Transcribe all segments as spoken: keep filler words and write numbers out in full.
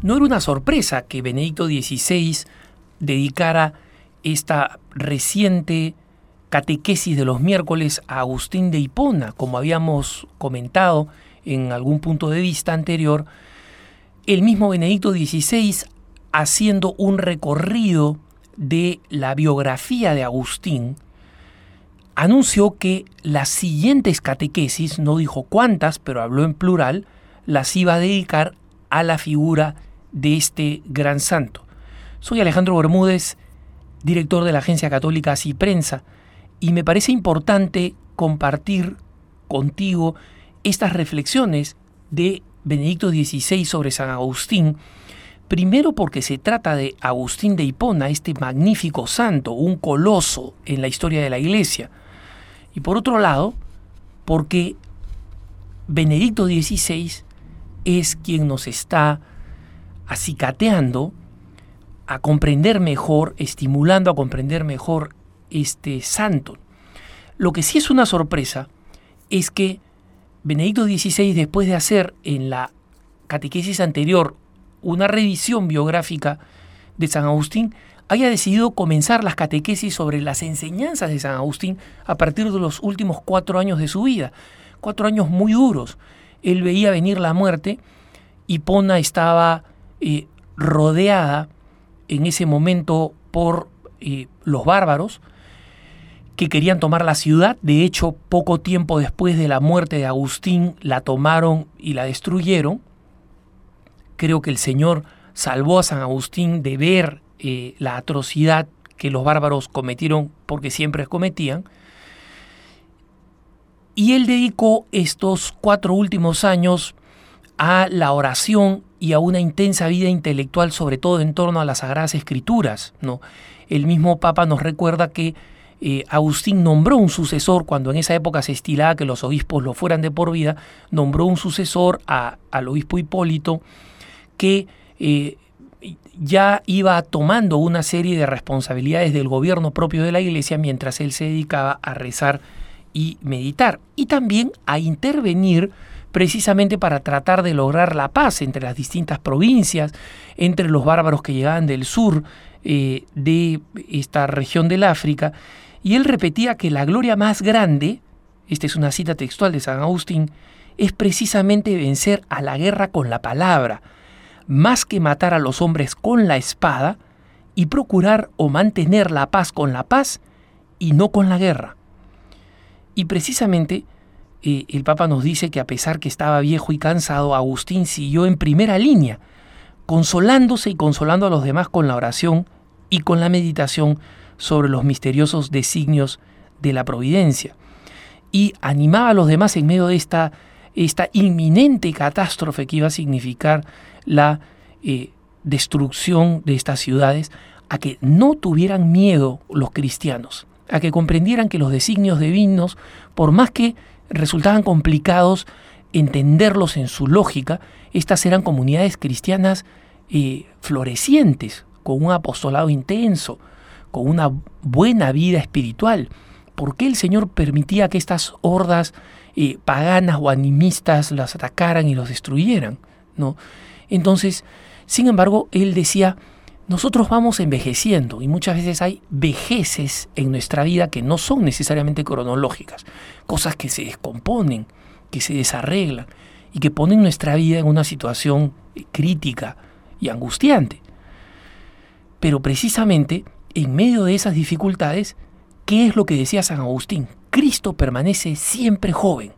no era una sorpresa que Benedicto dieciséis dedicara esta reciente catequesis de los miércoles a Agustín de Hipona, como habíamos comentado en algún punto de vista anterior. El mismo Benedicto dieciséis, haciendo un recorrido de la biografía de Agustín, anunció que las siguientes catequesis, no dijo cuántas, pero habló en plural, las iba a dedicar a la figura de este gran santo. Soy Alejandro Bermúdez, director de la agencia católica Así Prensa, y me parece importante compartir contigo estas reflexiones de Benedicto dieciséis sobre San Agustín, primero porque se trata de Agustín de Hipona, este magnífico santo, un coloso en la historia de la Iglesia, y por otro lado, porque Benedicto dieciséis es quien nos está acicateando a comprender mejor, estimulando a comprender mejor este santo. Lo que sí es una sorpresa es que Benedicto dieciséis, después de hacer en la catequesis anterior una revisión biográfica de San Agustín, haya decidido comenzar las catequesis sobre las enseñanzas de San Agustín a partir de los últimos cuatro años de su vida. Cuatro años muy duros. Él veía venir la muerte. Hipona estaba eh, rodeada en ese momento por eh, los bárbaros que querían tomar la ciudad. De hecho, poco tiempo después de la muerte de Agustín, la tomaron y la destruyeron. Creo que el Señor salvó a San Agustín de ver eh, la atrocidad que los bárbaros cometieron, porque siempre cometían. Y él dedicó estos cuatro últimos años a la oración y a una intensa vida intelectual, sobre todo en torno a las Sagradas Escrituras, ¿no? El mismo Papa nos recuerda que eh, Agustín nombró un sucesor, cuando en esa época se estilaba que los obispos lo fueran de por vida, nombró un sucesor a, al obispo Hipólito, que eh, ya iba tomando una serie de responsabilidades del gobierno propio de la Iglesia mientras él se dedicaba a rezar y meditar, y también a intervenir precisamente para tratar de lograr la paz entre las distintas provincias, entre los bárbaros que llegaban del sur eh, de esta región del África. Y él repetía que la gloria más grande, esta es una cita textual de San Agustín, es precisamente vencer a la guerra con la palabra, más que matar a los hombres con la espada, y procurar o mantener la paz con la paz y no con la guerra. Y precisamente eh, el Papa nos dice que a pesar que estaba viejo y cansado, Agustín siguió en primera línea, consolándose y consolando a los demás con la oración y con la meditación sobre los misteriosos designios de la providencia. Y animaba a los demás en medio de esta, esta inminente catástrofe que iba a significar la eh, destrucción de estas ciudades, a que no tuvieran miedo los cristianos, a que comprendieran que los designios divinos, por más que resultaban complicados entenderlos en su lógica, estas eran comunidades cristianas eh, florecientes, con un apostolado intenso, con una buena vida espiritual. ¿Por qué el Señor permitía que estas hordas eh, paganas o animistas las atacaran y los destruyeran? ¿No? Entonces, sin embargo, él decía, nosotros vamos envejeciendo y muchas veces hay vejeces en nuestra vida que no son necesariamente cronológicas, cosas que se descomponen, que se desarreglan y que ponen nuestra vida en una situación crítica y angustiante. Pero precisamente en medio de esas dificultades, ¿qué es lo que decía San Agustín? Cristo permanece siempre joven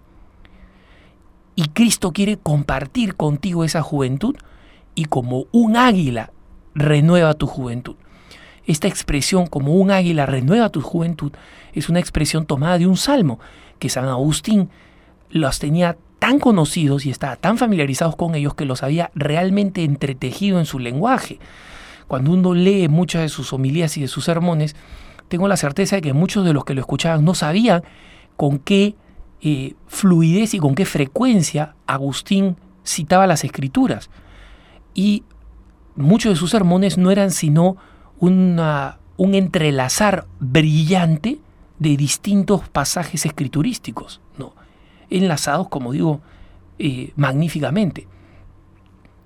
y Cristo quiere compartir contigo esa juventud y como un águila renueva tu juventud. Esta expresión, como un águila renueva tu juventud, es una expresión tomada de un salmo que San Agustín los tenía tan conocidos y estaba tan familiarizados con ellos que los había realmente entretejido en su lenguaje. Cuando uno lee muchas de sus homilías y de sus sermones, tengo la certeza de que muchos de los que lo escuchaban no sabían con qué eh, fluidez y con qué frecuencia Agustín citaba las Escrituras. Y muchos de sus sermones no eran sino una, un entrelazar brillante de distintos pasajes escriturísticos, ¿no? Enlazados, como digo, eh, magníficamente.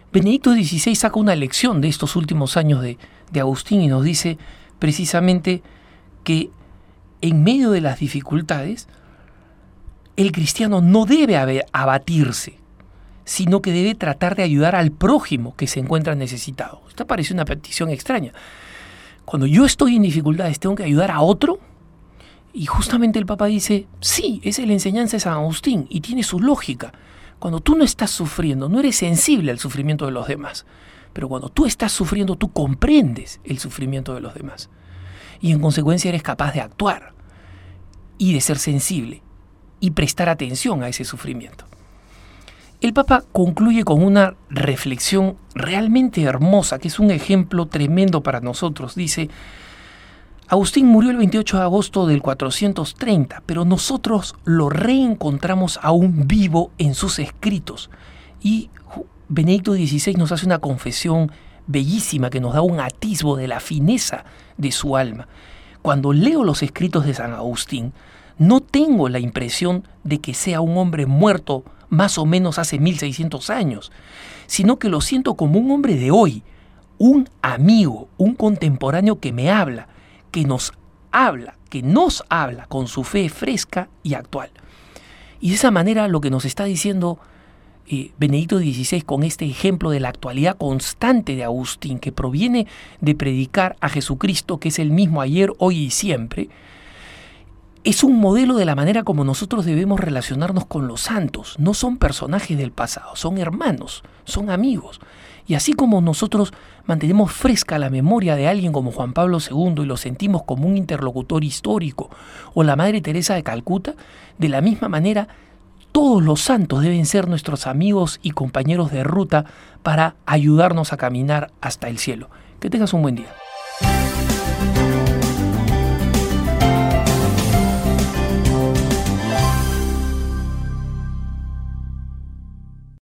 Benedicto dieciséis saca una lección de estos últimos años de, de Agustín y nos dice precisamente que en medio de las dificultades, el cristiano no debe abatirse, sino que debe tratar de ayudar al prójimo que se encuentra necesitado. Esta parece una petición extraña. Cuando yo estoy en dificultades, ¿tengo que ayudar a otro? Y justamente el Papa dice, sí, esa es la enseñanza de San Agustín y tiene su lógica. Cuando tú no estás sufriendo, no eres sensible al sufrimiento de los demás. Pero cuando tú estás sufriendo, tú comprendes el sufrimiento de los demás. Y en consecuencia eres capaz de actuar y de ser sensible y prestar atención a ese sufrimiento. El Papa concluye con una reflexión realmente hermosa, que es un ejemplo tremendo para nosotros. Dice, Agustín murió el veintiocho de agosto del cuatrocientos treinta, pero nosotros lo reencontramos aún vivo en sus escritos. Y Benedicto dieciséis nos hace una confesión bellísima que nos da un atisbo de la fineza de su alma. Cuando leo los escritos de San Agustín, no tengo la impresión de que sea un hombre muerto más o menos hace mil seiscientos años, sino que lo siento como un hombre de hoy, un amigo, un contemporáneo que me habla, que nos habla, que nos habla con su fe fresca y actual. Y de esa manera lo que nos está diciendo eh, Benedicto dieciséis con este ejemplo de la actualidad constante de Agustín, que proviene de predicar a Jesucristo, que es el mismo ayer, hoy y siempre, es un modelo de la manera como nosotros debemos relacionarnos con los santos. No son personajes del pasado, son hermanos, son amigos. Y así como nosotros mantenemos fresca la memoria de alguien como Juan Pablo segundo y lo sentimos como un interlocutor histórico, o la Madre Teresa de Calcuta, de la misma manera todos los santos deben ser nuestros amigos y compañeros de ruta para ayudarnos a caminar hasta el cielo. Que tengas un buen día.